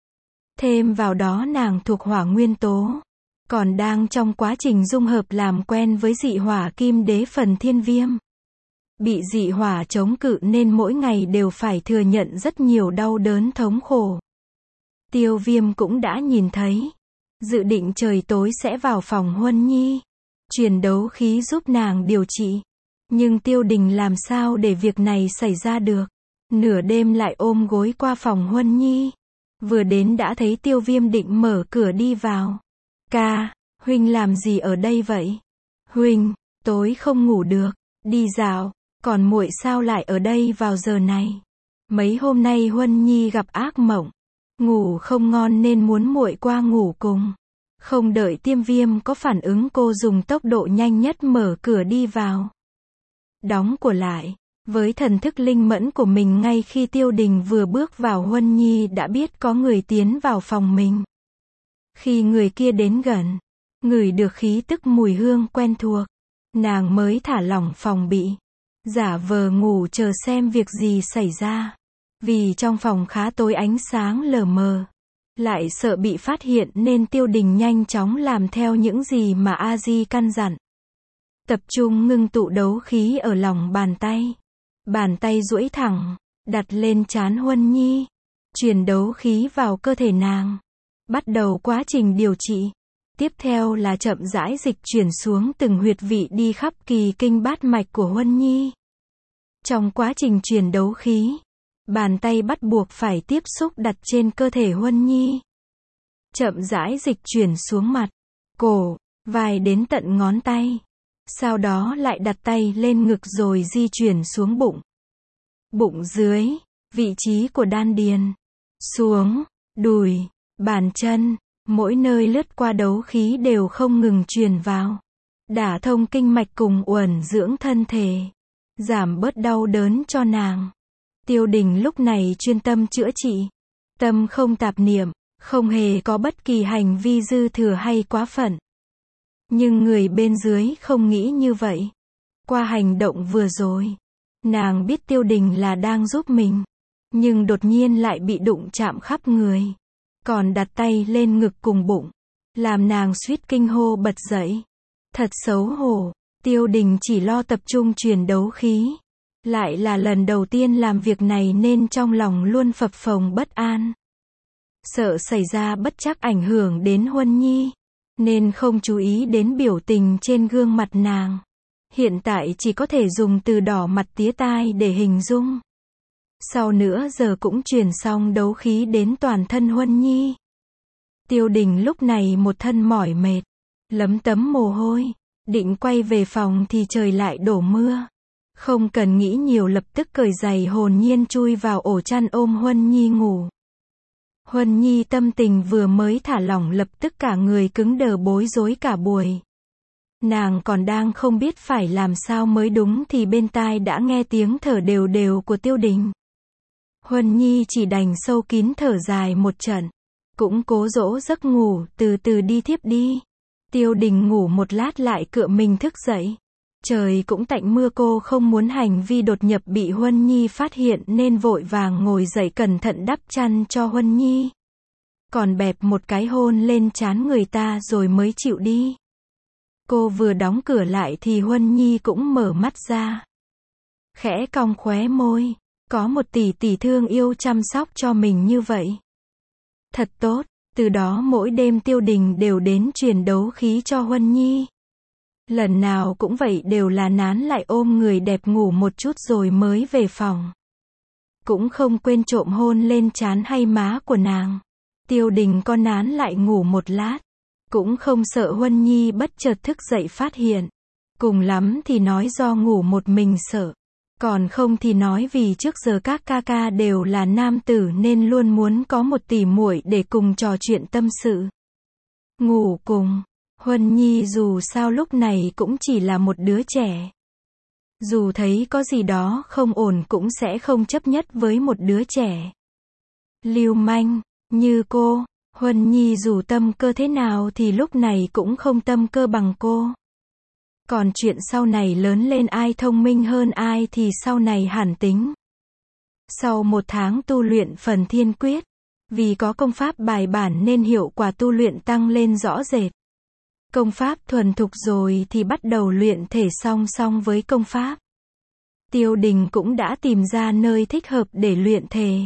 Thêm vào đó nàng thuộc hỏa nguyên tố, còn đang trong quá trình dung hợp làm quen với dị hỏa kim đế phần thiên viêm. Bị dị hỏa chống cự nên mỗi ngày đều phải thừa nhận rất nhiều đau đớn thống khổ. Tiêu Viêm cũng đã nhìn thấy. Dự định trời tối sẽ vào phòng Huân Nhi. Truyền đấu khí giúp nàng điều trị. Nhưng Tiêu Đình làm sao để việc này xảy ra được. Nửa đêm lại ôm gối qua phòng Huân Nhi. Vừa đến đã thấy Tiêu Viêm định mở cửa đi vào. Ca, huynh làm gì ở đây vậy? Huynh, tối không ngủ được, đi dạo, còn muội sao lại ở đây vào giờ này? Mấy hôm nay Huân Nhi gặp ác mộng, ngủ không ngon nên muốn muội qua ngủ cùng. Không đợi Tiêm Viêm có phản ứng, cô dùng tốc độ nhanh nhất mở cửa đi vào. Đóng của lại. Với thần thức linh mẫn của mình, ngay khi Tiêu Đình vừa bước vào, Huân Nhi đã biết có người tiến vào phòng mình. Khi người kia đến gần, ngửi được khí tức mùi hương quen thuộc, nàng mới thả lỏng phòng bị, giả vờ ngủ chờ xem việc gì xảy ra. Vì trong phòng khá tối, ánh sáng lờ mờ, lại sợ bị phát hiện nên Tiêu Đình nhanh chóng làm theo những gì mà A Di căn dặn. Tập trung ngưng tụ đấu khí ở lòng bàn tay. Bàn tay duỗi thẳng, đặt lên trán Huân Nhi, truyền đấu khí vào cơ thể nàng. Bắt đầu quá trình điều trị. Tiếp theo là chậm rãi dịch chuyển xuống từng huyệt vị đi khắp kỳ kinh bát mạch của Huân Nhi. Trong quá trình truyền đấu khí, bàn tay bắt buộc phải tiếp xúc đặt trên cơ thể Huân Nhi. Chậm rãi dịch chuyển xuống mặt, cổ, vai đến tận ngón tay. Sau đó lại đặt tay lên ngực rồi di chuyển xuống bụng. Bụng dưới, vị trí của đan điền. Xuống, đùi, bàn chân, mỗi nơi lướt qua đấu khí đều không ngừng truyền vào. Đả thông kinh mạch cùng uẩn dưỡng thân thể. Giảm bớt đau đớn cho nàng. Tiêu Đình lúc này chuyên tâm chữa trị. Tâm không tạp niệm, không hề có bất kỳ hành vi dư thừa hay quá phận. Nhưng người bên dưới không nghĩ như vậy. Qua hành động vừa rồi, nàng biết Tiêu Đình là đang giúp mình, nhưng đột nhiên lại bị đụng chạm khắp người, còn đặt tay lên ngực cùng bụng, làm nàng suýt kinh hô bật dậy. Thật xấu hổ. Tiêu Đình chỉ lo tập trung truyền đấu khí, lại là lần đầu tiên làm việc này nên trong lòng luôn phập phồng bất an. Sợ xảy ra bất trắc ảnh hưởng đến Huân Nhi, nên không chú ý đến biểu tình trên gương mặt nàng. Hiện tại chỉ có thể dùng từ đỏ mặt tía tai để hình dung. Sau nửa giờ cũng truyền xong đấu khí đến toàn thân Huân Nhi. Tiêu Đình lúc này một thân mỏi mệt, lấm tấm mồ hôi, định quay về phòng thì trời lại đổ mưa. Không cần nghĩ nhiều, lập tức cởi giày hồn nhiên chui vào ổ chăn ôm Huân Nhi ngủ. Huân Nhi tâm tình vừa mới thả lỏng lập tức cả người cứng đờ, bối rối cả buổi. Nàng còn đang không biết phải làm sao mới đúng thì bên tai đã nghe tiếng thở đều đều của Tiêu Đình. Huân Nhi chỉ đành sâu kín thở dài một trận, cũng cố dỗ giấc ngủ, từ từ đi thiếp đi. Tiêu Đình ngủ một lát lại cựa mình thức dậy. Trời cũng tạnh mưa, cô không muốn hành vi đột nhập bị Huân Nhi phát hiện nên vội vàng ngồi dậy cẩn thận đắp chăn cho Huân Nhi. Còn bẹp một cái hôn lên trán người ta rồi mới chịu đi. Cô vừa đóng cửa lại thì Huân Nhi cũng mở mắt ra. Khẽ cong khóe môi, có một tỷ tỷ thương yêu chăm sóc cho mình như vậy. Thật tốt, từ đó mỗi đêm Tiêu Đình đều đến truyền đấu khí cho Huân Nhi. Lần nào cũng vậy, đều là nán lại ôm người đẹp ngủ một chút rồi mới về phòng. Cũng không quên trộm hôn lên trán hay má của nàng. Tiêu Đình có nán lại ngủ một lát, cũng không sợ Huân Nhi bất chợt thức dậy phát hiện. Cùng lắm thì nói do ngủ một mình sợ. Còn không thì nói vì trước giờ các ca ca đều là nam tử nên luôn muốn có một tỷ muội để cùng trò chuyện tâm sự. Ngủ cùng. Huân Nhi dù sao lúc này cũng chỉ là một đứa trẻ. Dù thấy có gì đó không ổn cũng sẽ không chấp nhất với một đứa trẻ lưu manh như cô. Huân Nhi dù tâm cơ thế nào thì lúc này cũng không tâm cơ bằng cô. Còn chuyện sau này lớn lên ai thông minh hơn ai thì sau này hẳn tính. Sau một tháng tu luyện phần thiên quyết, vì có công pháp bài bản nên hiệu quả tu luyện tăng lên rõ rệt. Công pháp thuần thục rồi thì bắt đầu luyện thể song song với công pháp. Tiêu Đình cũng đã tìm ra nơi thích hợp để luyện thể.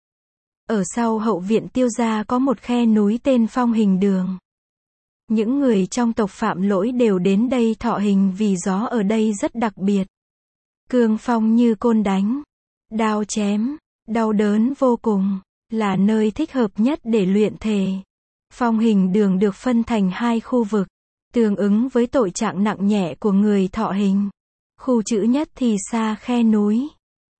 Ở sau hậu viện Tiêu gia có một khe núi tên Phong Hình Đường. Những người trong tộc Phạm Lỗi đều đến đây thọ hình vì gió ở đây rất đặc biệt. Cương phong như côn đánh, đao chém, đau đớn vô cùng, là nơi thích hợp nhất để luyện thể. Phong Hình Đường được phân thành hai khu vực, tương ứng với tội trạng nặng nhẹ của người thọ hình. Khu chữ nhất thì xa khe núi,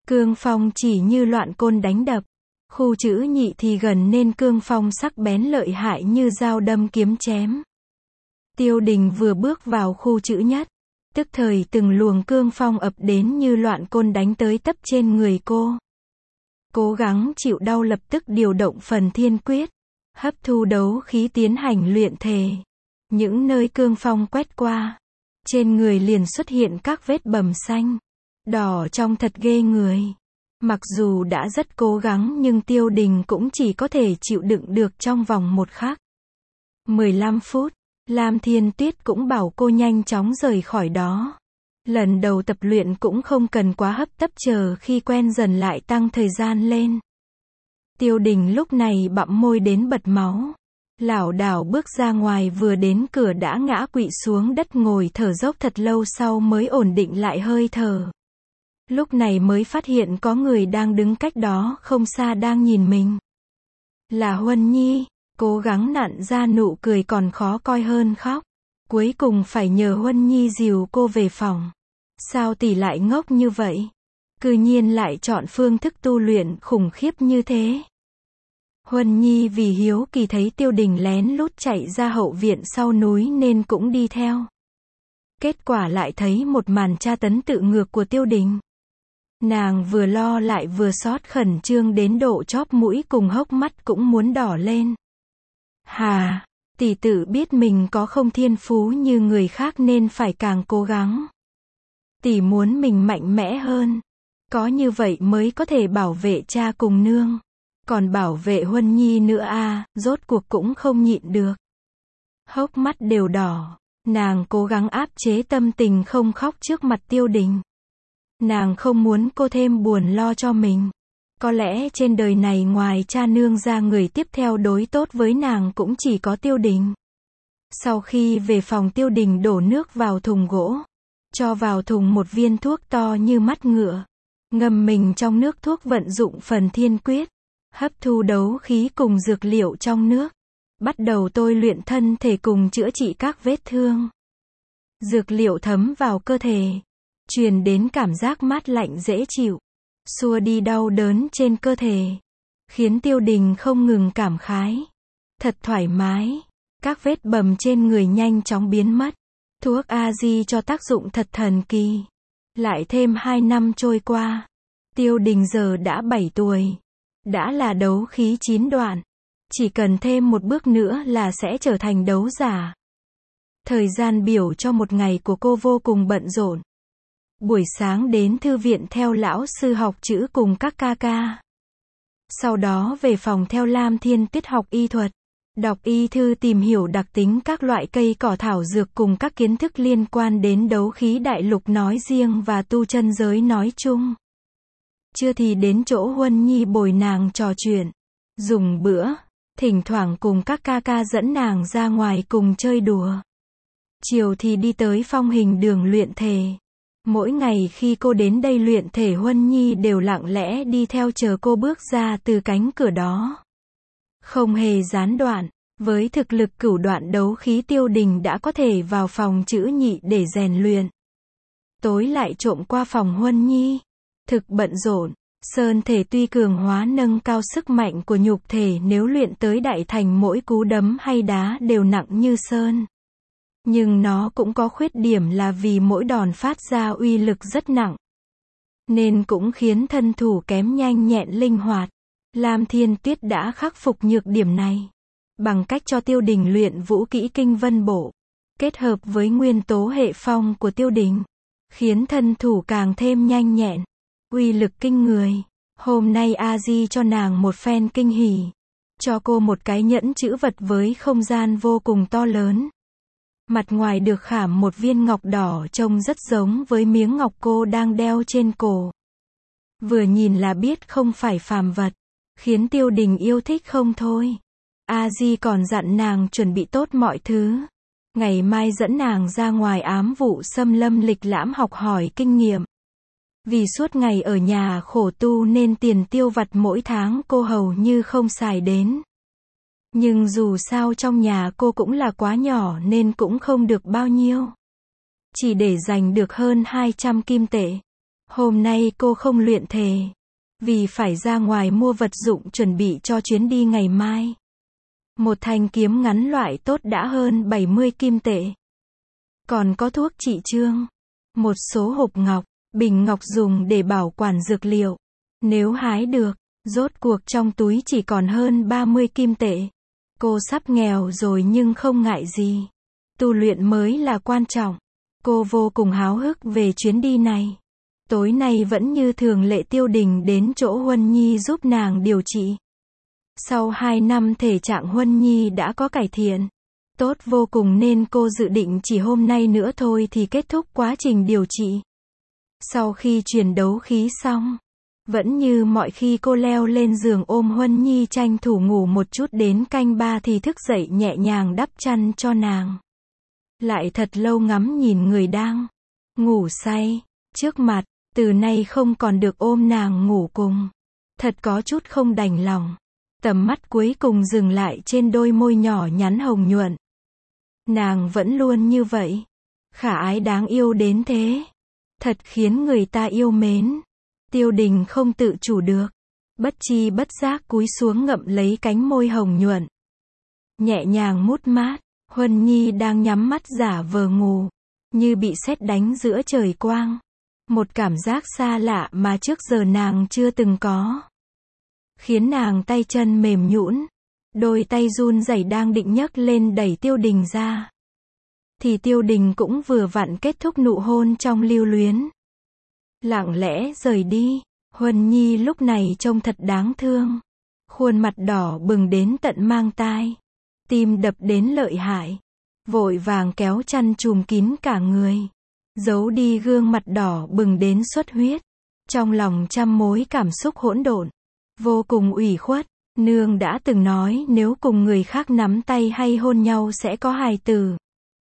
Cương phong chỉ như loạn côn đánh đập. Khu chữ nhị thì gần nên cương phong sắc bén lợi hại như dao đâm kiếm chém. Tiêu Đình vừa bước vào khu chữ nhất, tức thời từng luồng cương phong ập đến như loạn côn đánh tới tấp trên người cô. Cố gắng chịu đau lập tức điều động phần thiên quyết, hấp thu đấu khí tiến hành luyện thể. Những nơi cương phong quét qua, trên người liền xuất hiện các vết bầm xanh, đỏ trông thật ghê người. Mặc dù đã rất cố gắng nhưng Tiêu Đình cũng chỉ có thể chịu đựng được trong vòng một khắc. mười lăm phút, Lam Thiên Tuyết cũng bảo cô nhanh chóng rời khỏi đó. Lần đầu tập luyện cũng không cần quá hấp tấp, chờ khi quen dần lại tăng thời gian lên. Tiêu Đình lúc này bặm môi đến bật máu. Lảo đảo bước ra ngoài, vừa đến cửa đã ngã quỵ xuống đất ngồi thở dốc thật lâu sau mới ổn định lại hơi thở. Lúc này mới phát hiện có người đang đứng cách đó không xa đang nhìn mình. Là Huân Nhi, cố gắng nặn ra nụ cười còn khó coi hơn khóc. Cuối cùng phải nhờ Huân Nhi dìu cô về phòng. Sao tỷ lại ngốc như vậy? Cư nhiên lại chọn phương thức tu luyện khủng khiếp như thế. Huân Nhi vì hiếu kỳ thấy Tiêu Đình lén lút chạy ra hậu viện sau núi nên cũng đi theo. Kết quả lại thấy một màn tra tấn tự ngược của Tiêu Đình. Nàng vừa lo lại vừa xót khẩn trương đến độ chóp mũi cùng hốc mắt cũng muốn đỏ lên. Hà, tỷ tự biết mình có không thiên phú như người khác nên phải càng cố gắng. Tỷ muốn mình mạnh mẽ hơn. Có như vậy mới có thể bảo vệ cha cùng nương. Còn bảo vệ Huân Nhi nữa à, rốt cuộc cũng không nhịn được. Hốc mắt đều đỏ, nàng cố gắng áp chế tâm tình không khóc trước mặt Tiêu Đình. Nàng không muốn cô thêm buồn lo cho mình. Có lẽ trên đời này ngoài cha nương ra người tiếp theo đối tốt với nàng cũng chỉ có Tiêu Đình. Sau khi về phòng, Tiêu Đình đổ nước vào thùng gỗ, cho vào thùng một viên thuốc to như mắt ngựa. Ngâm mình trong nước thuốc, vận dụng phần thiên quyết, hấp thu đấu khí cùng dược liệu trong nước. Bắt đầu tôi luyện thân thể cùng chữa trị các vết thương. Dược liệu thấm vào cơ thể, truyền đến cảm giác mát lạnh dễ chịu, xua đi đau đớn trên cơ thể, khiến Tiêu Đình không ngừng cảm khái. Thật thoải mái, các vết bầm trên người nhanh chóng biến mất. Thuốc A-di cho tác dụng thật thần kỳ. Lại thêm hai năm trôi qua, Tiêu Đình giờ đã bảy tuổi, đã là đấu khí chín đoạn. Chỉ cần thêm một bước nữa là sẽ trở thành đấu giả. Thời gian biểu cho một ngày của cô vô cùng bận rộn. Buổi sáng đến thư viện theo lão sư học chữ cùng các ca ca. Sau đó về phòng theo Lam Thiên Tuyết học y thuật. Đọc y thư tìm hiểu đặc tính các loại cây cỏ thảo dược cùng các kiến thức liên quan đến đấu khí đại lục nói riêng và tu chân giới nói chung. Trưa thì đến chỗ Huân Nhi bồi nàng trò chuyện, dùng bữa, thỉnh thoảng cùng các ca ca dẫn nàng ra ngoài cùng chơi đùa. Chiều thì đi tới Phong Hình đường luyện thể. Mỗi ngày khi cô đến đây luyện thể, Huân Nhi đều lặng lẽ đi theo chờ cô bước ra từ cánh cửa đó. Không hề gián đoạn, với thực lực cửu đoạn đấu khí, Tiêu Đình đã có thể vào phòng chữ nhị để rèn luyện. Tối lại trộm qua phòng Huân Nhi. Thực bận rộn, sơn thể tuy cường hóa nâng cao sức mạnh của nhục thể, nếu luyện tới đại thành mỗi cú đấm hay đá đều nặng như sơn. Nhưng nó cũng có khuyết điểm là vì mỗi đòn phát ra uy lực rất nặng, nên cũng khiến thân thủ kém nhanh nhẹn linh hoạt. Lam Thiên Tuyết đã khắc phục nhược điểm này bằng cách cho Tiêu Đình luyện vũ kỹ Kinh Vân Bộ, kết hợp với nguyên tố hệ phong của Tiêu Đình, khiến thân thủ càng thêm nhanh nhẹn, uy lực kinh người. Hôm nay A Di cho nàng một phen kinh hỉ, cho cô một cái nhẫn chữ vật với không gian vô cùng to lớn. Mặt ngoài được khảm một viên ngọc đỏ trông rất giống với miếng ngọc cô đang đeo trên cổ. Vừa nhìn là biết không phải phàm vật, khiến Tiêu Đình yêu thích không thôi. A Di còn dặn nàng chuẩn bị tốt mọi thứ. Ngày mai dẫn nàng ra ngoài ám vụ xâm lâm lịch lãm học hỏi kinh nghiệm. Vì suốt ngày ở nhà khổ tu nên tiền tiêu vặt mỗi tháng cô hầu như không xài đến. Nhưng dù sao trong nhà cô cũng là quá nhỏ nên cũng không được bao nhiêu. Chỉ để dành được hơn hai trăm kim tệ. Hôm nay cô không luyện thể, vì phải ra ngoài mua vật dụng chuẩn bị cho chuyến đi ngày mai. Một thanh kiếm ngắn loại tốt đã hơn bảy mươi kim tệ. Còn có thuốc trị chương, một số hộp ngọc, bình ngọc dùng để bảo quản dược liệu. Nếu hái được, rốt cuộc trong túi chỉ còn hơn ba mươi kim tệ. Cô sắp nghèo rồi nhưng không ngại gì. Tu luyện mới là quan trọng. Cô vô cùng háo hức về chuyến đi này. Tối nay vẫn như thường lệ Tiêu Đình đến chỗ Huân Nhi giúp nàng điều trị. Sau hai năm thể trạng Huân Nhi đã có cải thiện. Tốt vô cùng nên cô dự định chỉ hôm nay nữa thôi thì kết thúc quá trình điều trị. Sau khi truyền đấu khí xong, vẫn như mọi khi cô leo lên giường ôm Huân Nhi tranh thủ ngủ một chút đến canh ba thì thức dậy nhẹ nhàng đắp chăn cho nàng. Lại thật lâu ngắm nhìn người đang ngủ say trước mặt, từ nay không còn được ôm nàng ngủ cùng. Thật có chút không đành lòng. Tầm mắt cuối cùng dừng lại trên đôi môi nhỏ nhắn hồng nhuận. Nàng vẫn luôn như vậy. Khả ái đáng yêu đến thế. Thật khiến người ta yêu mến. Tiêu Đình không tự chủ được. Bất chi bất giác cúi xuống ngậm lấy cánh môi hồng nhuận. Nhẹ nhàng mút mát. Huân Nhi đang nhắm mắt giả vờ ngủ. Như bị sét đánh giữa trời quang. Một cảm giác xa lạ mà trước giờ nàng chưa từng có. Khiến nàng tay chân mềm nhũn. Đôi tay run rẩy đang định nhấc lên đẩy Tiêu Đình ra. Thì Tiêu Đình cũng vừa vặn kết thúc nụ hôn trong lưu luyến. Lặng lẽ rời đi. Huân Nhi lúc này trông thật đáng thương. Khuôn mặt đỏ bừng đến tận mang tai. Tim đập đến lợi hại. Vội vàng kéo chăn trùm kín cả người. Giấu đi gương mặt đỏ bừng đến xuất huyết. Trong lòng trăm mối cảm xúc hỗn độn. Vô cùng ủy khuất. Nương đã từng nói nếu cùng người khác nắm tay hay hôn nhau sẽ có hài tử.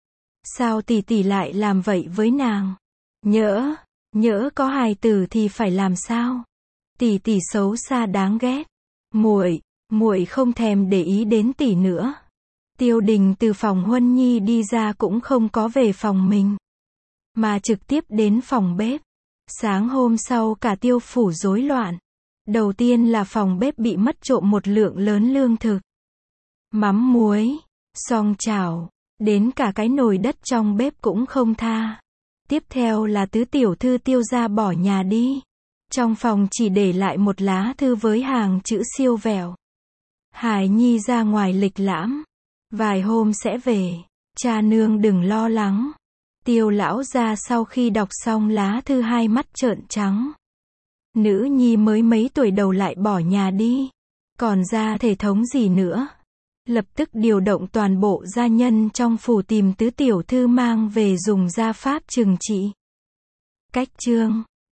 Sao tỷ tỷ lại làm vậy với nàng? Nhỡ, nhỡ có hài tử thì phải làm sao? Tỷ tỷ xấu xa đáng ghét. Muội, muội không thèm để ý đến tỷ nữa. Tiêu Đình từ phòng Huân Nhi đi ra cũng không có về phòng mình, mà trực tiếp đến phòng bếp. Sáng hôm sau cả Tiêu phủ rối loạn. Đầu tiên là phòng bếp bị mất trộm một lượng lớn lương thực. Mắm muối, song chảo, đến cả cái nồi đất trong bếp cũng không tha. Tiếp theo là tứ tiểu thư Tiêu gia bỏ nhà đi. Trong phòng chỉ để lại một lá thư với hàng chữ siêu vẹo. Hải Nhi ra ngoài lịch lãm. Vài hôm sẽ về. Cha nương đừng lo lắng. Tiêu lão gia sau khi đọc xong lá thư hai mắt trợn trắng. Nữ nhi mới mấy tuổi đầu lại bỏ nhà đi. Còn ra thể thống gì nữa. Lập tức điều động toàn bộ gia nhân trong phủ tìm tứ tiểu thư mang về dùng gia pháp trừng trị. Cách chương